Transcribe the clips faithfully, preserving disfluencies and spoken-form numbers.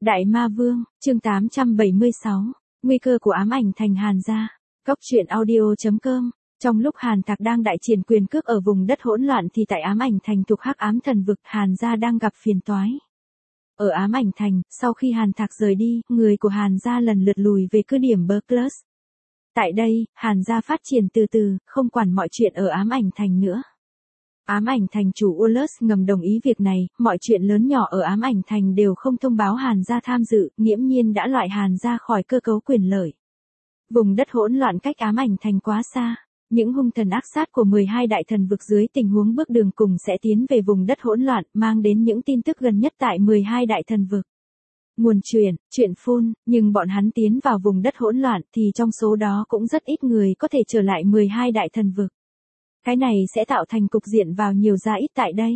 Đại Ma Vương, chương tám trăm bảy mươi sáu, nguy cơ của ám ảnh thành Hàn gia. Cốc truyện audio chấm com. Trong lúc Hàn Thạc đang đại triển quyền cước ở vùng đất hỗn loạn thì tại ám ảnh thành thuộc Hắc Ám Thần Vực, Hàn gia đang gặp phiền toái. Ở ám ảnh thành, sau khi Hàn Thạc rời đi, người của Hàn gia lần lượt lùi về cứ điểm Berklus. Tại đây, Hàn gia phát triển từ từ, không quản mọi chuyện ở ám ảnh thành nữa. Ám ảnh thành chủ Ullus ngầm đồng ý việc này, mọi chuyện lớn nhỏ ở ám ảnh thành đều không thông báo Hàn gia tham dự, nghiễm nhiên đã loại Hàn gia khỏi cơ cấu quyền lợi. Vùng đất hỗn loạn cách ám ảnh thành quá xa, những hung thần ác sát của mười hai đại thần vực dưới tình huống bước đường cùng sẽ tiến về vùng đất hỗn loạn, mang đến những tin tức gần nhất tại mười hai đại thần vực. Nguồn truyền, chuyện phun, nhưng bọn hắn tiến vào vùng đất hỗn loạn thì trong số đó cũng rất ít người có thể trở lại mười hai đại thần vực. Cái này sẽ tạo thành cục diện vào nhiều ra ít tại đây.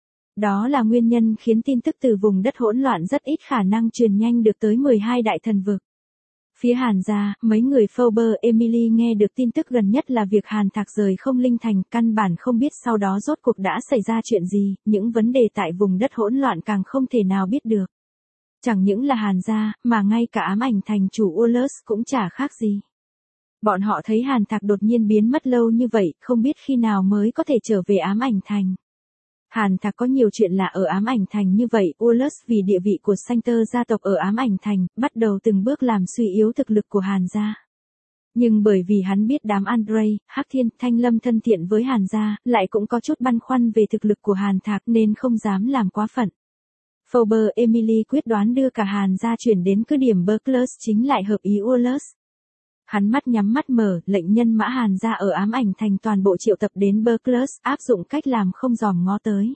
Đó là nguyên nhân khiến tin tức từ vùng đất hỗn loạn rất ít khả năng truyền nhanh được tới mười hai đại thần vực. Phía Hàn gia, mấy người Faber Emily nghe được tin tức gần nhất là việc Hàn Thạc rời Không Linh Thành, căn bản không biết sau đó rốt cuộc đã xảy ra chuyện gì, những vấn đề tại vùng đất hỗn loạn càng không thể nào biết được. Chẳng những là Hàn gia, mà ngay cả ám ảnh thành chủ Ullus cũng chả khác gì. Bọn họ thấy Hàn Thạc đột nhiên biến mất lâu như vậy, không biết khi nào mới có thể trở về ám ảnh thành. Hàn Thạc có nhiều chuyện lạ ở ám ảnh thành như vậy, Ullus vì địa vị của Sancter gia tộc ở ám ảnh thành, bắt đầu từng bước làm suy yếu thực lực của Hàn gia. Nhưng bởi vì hắn biết đám Andrei, Hắc Thiên, Thanh Lâm thân thiện với Hàn gia, lại cũng có chút băn khoăn về thực lực của Hàn Thạc nên không dám làm quá phận. Faber Emily quyết đoán đưa cả Hàn gia chuyển đến cứ điểm Berklus chính lại hợp ý Ullus. Hắn mắt nhắm mắt mở, lệnh nhân mã Hàn gia ở ám ảnh thành toàn bộ triệu tập đến Berklus, áp dụng cách làm không dòm ngó tới.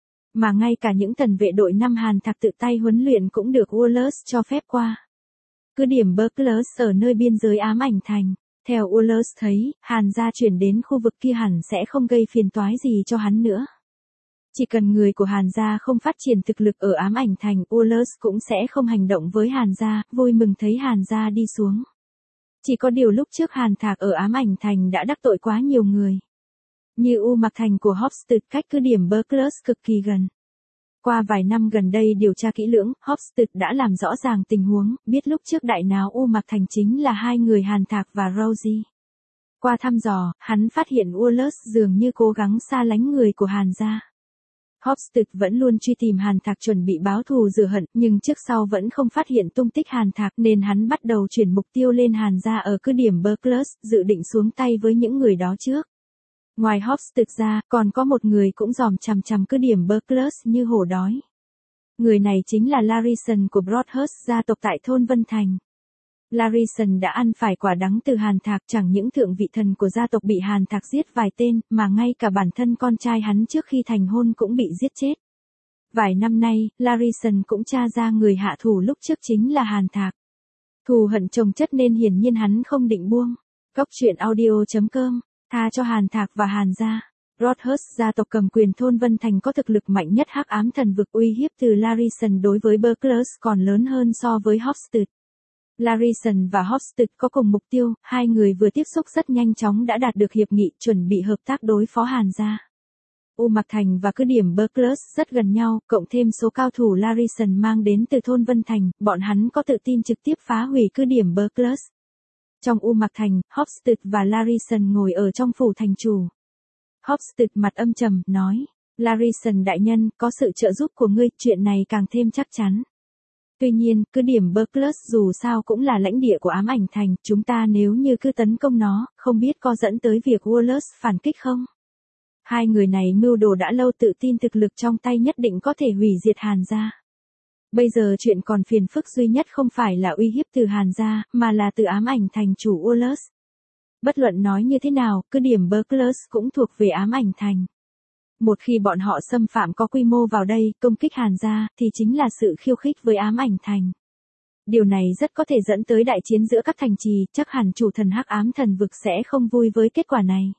Mà ngay cả những thần vệ đội năm Hàn Thạc tự tay huấn luyện cũng được Ullus cho phép qua. Cứ điểm Berklus ở nơi biên giới ám ảnh thành. Theo Ullus thấy, Hàn gia chuyển đến khu vực kia hẳn sẽ không gây phiền toái gì cho hắn nữa. Chỉ cần người của Hàn gia không phát triển thực lực ở ám ảnh thành, Ullus cũng sẽ không hành động với Hàn gia, vui mừng thấy Hàn gia đi xuống. Chỉ có điều lúc trước Hàn Thạc ở ám ảnh thành đã đắc tội quá nhiều người. Như U Mạc Thành của Hofstede cách cứ điểm Berklus cực kỳ gần. Qua vài năm gần đây điều tra kỹ lưỡng, Hofstede đã làm rõ ràng tình huống, biết lúc trước đại náo U Mạc Thành chính là hai người Hàn Thạc và Rosie. Qua thăm dò, hắn phát hiện Ullus dường như cố gắng xa lánh người của Hàn gia. Hofstede vẫn luôn truy tìm Hàn Thạc chuẩn bị báo thù rửa hận, nhưng trước sau vẫn không phát hiện tung tích Hàn Thạc nên hắn bắt đầu chuyển mục tiêu lên Hàn gia ở cứ điểm Berklus, dự định xuống tay với những người đó trước. Ngoài Hofstede ra, còn có một người cũng dòm chằm chằm cứ điểm Berklus như hổ đói. Người này chính là Larison của Broadhurst gia tộc tại thôn Vân Thành. Larison đã ăn phải quả đắng từ Hàn Thạc, chẳng những thượng vị thần của gia tộc bị Hàn Thạc giết vài tên, mà ngay cả bản thân con trai hắn trước khi thành hôn cũng bị giết chết. Vài năm nay, Larison cũng tra ra người hạ thủ lúc trước chính là Hàn Thạc. Thù hận chồng chất nên hiển nhiên hắn không định buông. Cốc truyện audio chấm com, tha cho Hàn Thạc và Hàn gia. Broadhurst gia tộc cầm quyền thôn Vân Thành có thực lực mạnh nhất Hắc Ám Thần Vực, uy hiếp từ Larison đối với Berklus còn lớn hơn so với Hofstede. Larison và Hofstede có cùng mục tiêu, hai người vừa tiếp xúc rất nhanh chóng đã đạt được hiệp nghị chuẩn bị hợp tác đối phó Hàn gia. U Mạc Thành và cứ điểm Berklus rất gần nhau, cộng thêm số cao thủ Larison mang đến từ thôn Vân Thành, bọn hắn có tự tin trực tiếp phá hủy cứ điểm Berklus. Trong U Mạc Thành, Hofstede và Larison ngồi ở trong phủ thành chủ. Hofstede mặt âm trầm, nói, Larison đại nhân, có sự trợ giúp của ngươi, chuyện này càng thêm chắc chắn. Tuy nhiên, cứ điểm Berklus dù sao cũng là lãnh địa của ám ảnh thành, chúng ta nếu như cứ tấn công nó, không biết có dẫn tới việc Ullus phản kích không? Hai người này mưu đồ đã lâu, tự tin thực lực trong tay nhất định có thể hủy diệt Hàn gia. Bây giờ chuyện còn phiền phức duy nhất không phải là uy hiếp từ Hàn gia, mà là từ ám ảnh thành chủ Ullus. Bất luận nói như thế nào, cứ điểm Berklus cũng thuộc về ám ảnh thành. Một khi bọn họ xâm phạm có quy mô vào đây, công kích Hàn gia, thì chính là sự khiêu khích với ám ảnh thành. Điều này rất có thể dẫn tới đại chiến giữa các thành trì, chắc hẳn chủ thần Hắc Ám Thần Vực sẽ không vui với kết quả này.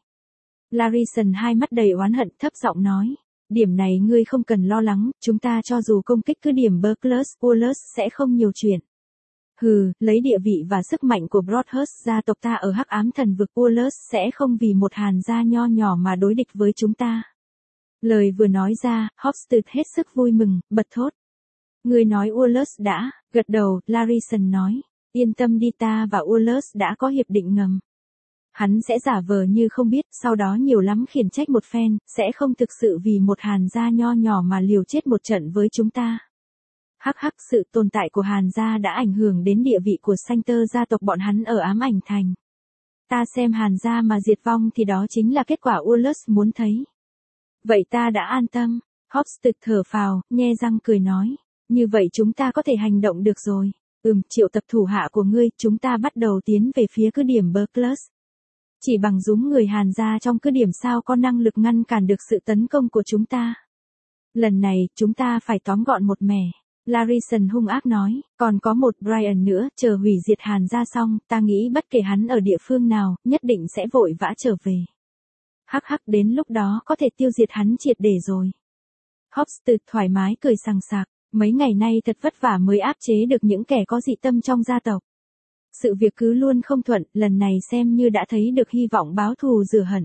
Larison hai mắt đầy oán hận, thấp giọng nói, điểm này ngươi không cần lo lắng, chúng ta cho dù công kích cứ điểm Berklus, Ullus sẽ không nhiều chuyện. Hừ, lấy địa vị và sức mạnh của Broadhurst gia tộc ta ở Hắc Ám Thần Vực, Ullus sẽ không vì một Hàn gia nho nhỏ mà đối địch với chúng ta. Lời vừa nói ra, Hofstede hết sức vui mừng, bật thốt. Ngươi nói Ullus đã, Gật đầu, Larison nói. Yên tâm đi, ta và Wallace đã có hiệp định ngầm. Hắn sẽ giả vờ như không biết, sau đó nhiều lắm khiển trách một phen, sẽ không thực sự vì một Hàn gia nho nhỏ mà liều chết một trận với chúng ta. Hắc hắc, sự tồn tại của Hàn gia đã ảnh hưởng đến địa vị của Sanh Tơ gia tộc bọn hắn ở Ám Ảnh Thành. Ta xem Hàn gia mà diệt vong thì đó chính là kết quả Wallace muốn thấy. Vậy ta đã an tâm. Hofstede thở phào, nhe răng cười nói. Như vậy chúng ta có thể hành động được rồi. Ừm, triệu tập thủ hạ của ngươi, chúng ta bắt đầu tiến về phía cứ điểm Burglos. Chỉ bằng dúm người Hàn gia trong cứ điểm sao có năng lực ngăn cản được sự tấn công của chúng ta. Lần này, chúng ta phải tóm gọn một mẻ. Larison hung ác nói, còn có một Brian nữa, chờ hủy diệt Hàn gia xong, ta nghĩ bất kể hắn ở địa phương nào, nhất định sẽ vội vã trở về. Hắc hắc, đến lúc đó có thể tiêu diệt hắn triệt để rồi. Hofstede thoải mái cười sằng sặc, mấy ngày nay thật vất vả mới áp chế được những kẻ có dị tâm trong gia tộc. Sự việc cứ luôn không thuận, lần này xem như đã thấy được hy vọng báo thù rửa hận.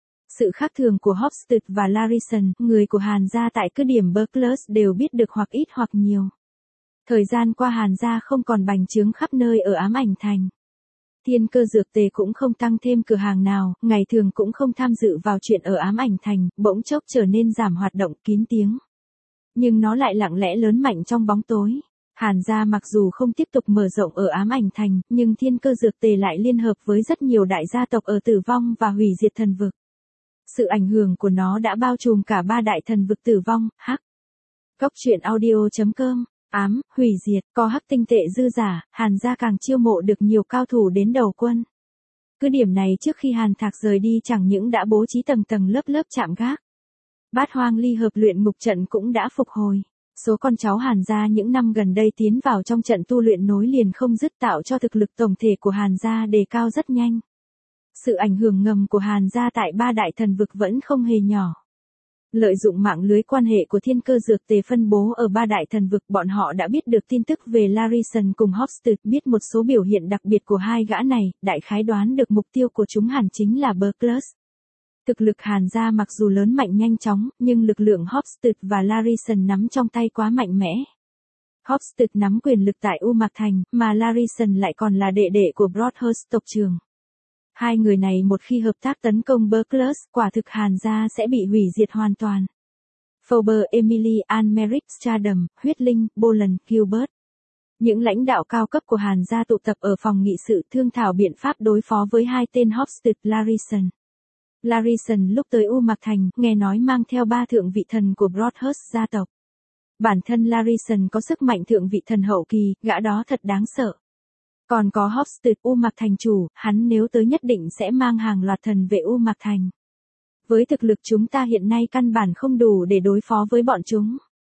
Sự khác thường của Hofstede và Larison, người của Hàn gia tại cứ điểm Burglos đều biết được hoặc ít hoặc nhiều. Thời gian qua Hàn gia không còn bành trướng khắp nơi ở Ám Ảnh Thành. Thiên Cơ Dược Tề cũng không tăng thêm cửa hàng nào, ngày thường cũng không tham dự vào chuyện ở Ám Ảnh Thành, bỗng chốc trở nên giảm hoạt động kín tiếng. Nhưng nó lại lặng lẽ lớn mạnh trong bóng tối. Hàn gia mặc dù không tiếp tục mở rộng ở Ám Ảnh Thành, nhưng Thiên Cơ Dược Tề lại liên hợp với rất nhiều đại gia tộc ở Tử Vong và Hủy Diệt Thần Vực. Sự ảnh hưởng của nó đã bao trùm cả ba đại thần vực Tử Vong, Hắc. Góc truyện audio chấm com, Ám, Hủy Diệt, có Hắc tinh tệ dư giả, Hàn gia càng chiêu mộ được nhiều cao thủ đến đầu quân. Cứ điểm này trước khi Hàn Thạc rời đi chẳng những đã bố trí tầng tầng lớp lớp trạm gác. Bát Hoang Ly hợp luyện ngục trận cũng đã phục hồi. Số con cháu Hàn gia những năm gần đây tiến vào trong trận tu luyện nối liền không dứt tạo cho thực lực tổng thể của Hàn gia đề cao rất nhanh. Sự ảnh hưởng ngầm của Hàn gia tại ba đại thần vực vẫn không hề nhỏ. Lợi dụng mạng lưới quan hệ của Thiên Cơ Dược Tề phân bố ở ba đại thần vực, bọn họ đã biết được tin tức về Larison cùng Hofstede, biết một số biểu hiện đặc biệt của hai gã này, đại khái đoán được mục tiêu của chúng hẳn chính là Burglos. Thực lực Hàn gia mặc dù lớn mạnh nhanh chóng, nhưng lực lượng Hofstede và Larison nắm trong tay quá mạnh mẽ. Hofstede nắm quyền lực tại U Mạc Thành, mà Larison lại còn là đệ đệ của Broadhurst tộc trưởng. Hai người này một khi hợp tác tấn công Burglos, quả thực Hàn gia sẽ bị hủy diệt hoàn toàn. Faber, Emily, Anne-Marie, Stradum, Huyết Linh, Boland, Gilbert. Những lãnh đạo cao cấp của Hàn gia tụ tập ở phòng nghị sự thương thảo biện pháp đối phó với hai tên Hofstede, Larison. Larison lúc tới U Mạc Thành, nghe nói mang theo ba thượng vị thần của Broadhurst gia tộc. Bản thân Larison có sức mạnh thượng vị thần hậu kỳ, gã đó thật đáng sợ. Còn có Hofstede, U Mạc Thành chủ, hắn nếu tới nhất định sẽ mang hàng loạt thần vệ U Mạc Thành. Với thực lực chúng ta hiện nay căn bản không đủ để đối phó với bọn chúng.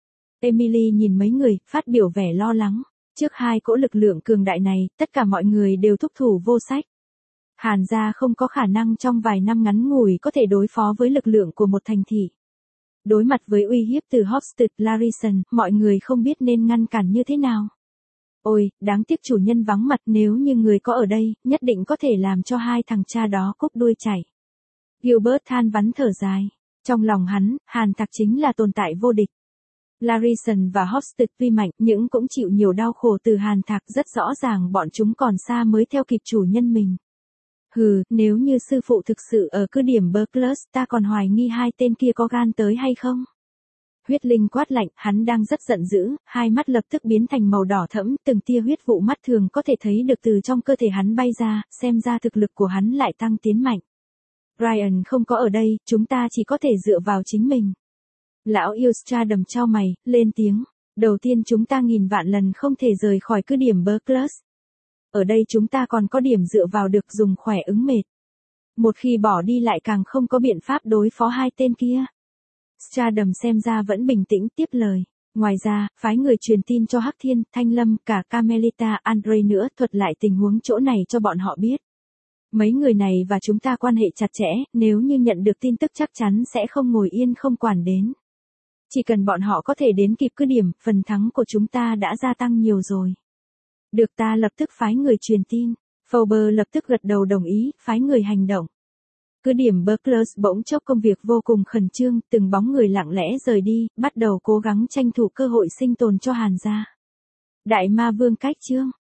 Emily nhìn mấy người, phát biểu vẻ lo lắng. Trước hai cỗ lực lượng cường đại này, tất cả mọi người đều thúc thủ vô sách. Hàn gia không có khả năng trong vài năm ngắn ngủi có thể đối phó với lực lượng của một thành thị. Đối mặt với uy hiếp từ Hofstede, Larison, mọi người không biết nên ngăn cản như thế nào. Ôi, đáng tiếc chủ nhân vắng mặt, nếu như người có ở đây, nhất định có thể làm cho hai thằng cha đó cúp đuôi chảy. Gilbert than vắn thở dài. Trong lòng hắn, Hàn Thạc chính là tồn tại vô địch. Larison và Hofstede tuy mạnh nhưng cũng chịu nhiều đau khổ từ Hàn Thạc, rất rõ ràng bọn chúng còn xa mới theo kịp chủ nhân mình. Hừ, nếu như sư phụ thực sự ở cứ điểm Burglos, ta còn hoài nghi hai tên kia có gan tới hay không. Huyết Linh quát lạnh, hắn đang rất giận dữ, hai mắt lập tức biến thành màu đỏ thẫm, từng tia huyết vụ mắt thường có thể thấy được từ trong cơ thể hắn bay ra, xem ra thực lực của hắn lại tăng tiến mạnh. Brian không có ở đây, chúng ta chỉ có thể dựa vào chính mình. Lão yêu Stradum chau mày, lên tiếng. Đầu tiên chúng ta nghìn vạn lần không thể rời khỏi cứ điểm Burglos. Ở đây chúng ta còn có điểm dựa vào được dùng khỏe ứng mệt. Một khi bỏ đi lại càng không có biện pháp đối phó hai tên kia. Stradum xem ra vẫn bình tĩnh tiếp lời. Ngoài ra, phái người truyền tin cho Hắc Thiên, Thanh Lâm, cả Carmelita, Andre nữa thuật lại tình huống chỗ này cho bọn họ biết. Mấy người này và chúng ta quan hệ chặt chẽ, nếu như nhận được tin tức chắc chắn sẽ không ngồi yên không quản đến. Chỉ cần bọn họ có thể đến kịp cứ điểm, phần thắng của chúng ta đã gia tăng nhiều rồi. Được, ta lập tức phái người truyền tin. Faber lập tức gật đầu đồng ý, phái người hành động. Cứ điểm Burglos bỗng chốc công việc vô cùng khẩn trương, từng bóng người lặng lẽ rời đi, bắt đầu cố gắng tranh thủ cơ hội sinh tồn cho Hàn gia. Đại ma vương cách chương.